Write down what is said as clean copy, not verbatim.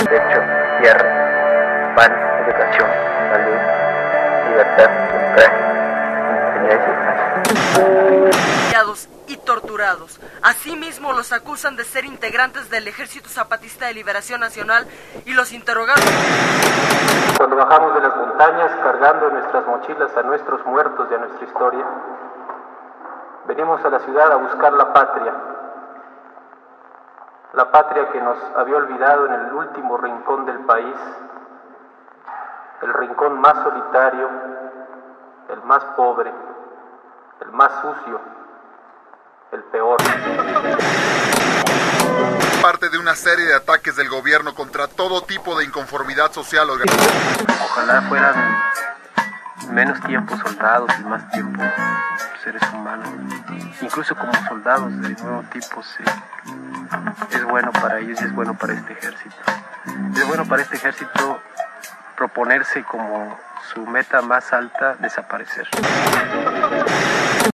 techo, tierra, pan, educación, salud, libertad, y torturados. Asimismo, los acusan de ser integrantes del Ejército Zapatista de Liberación Nacional y los interrogaron. Cuando bajamos de las montañas cargando en nuestras mochilas a nuestros muertos y a nuestra historia, venimos a la ciudad a buscar la patria que nos había olvidado en el último rincón del país, el rincón más solitario, el más pobre, el más sucio, el peor. Parte de una serie de ataques del gobierno contra todo tipo de inconformidad social. Ojalá fueran menos tiempo soldados y más tiempo seres humanos. Incluso como soldados de nuevo tipo, es bueno para ellos y es bueno para este ejército. Es bueno para este ejército proponerse como su meta más alta desaparecer.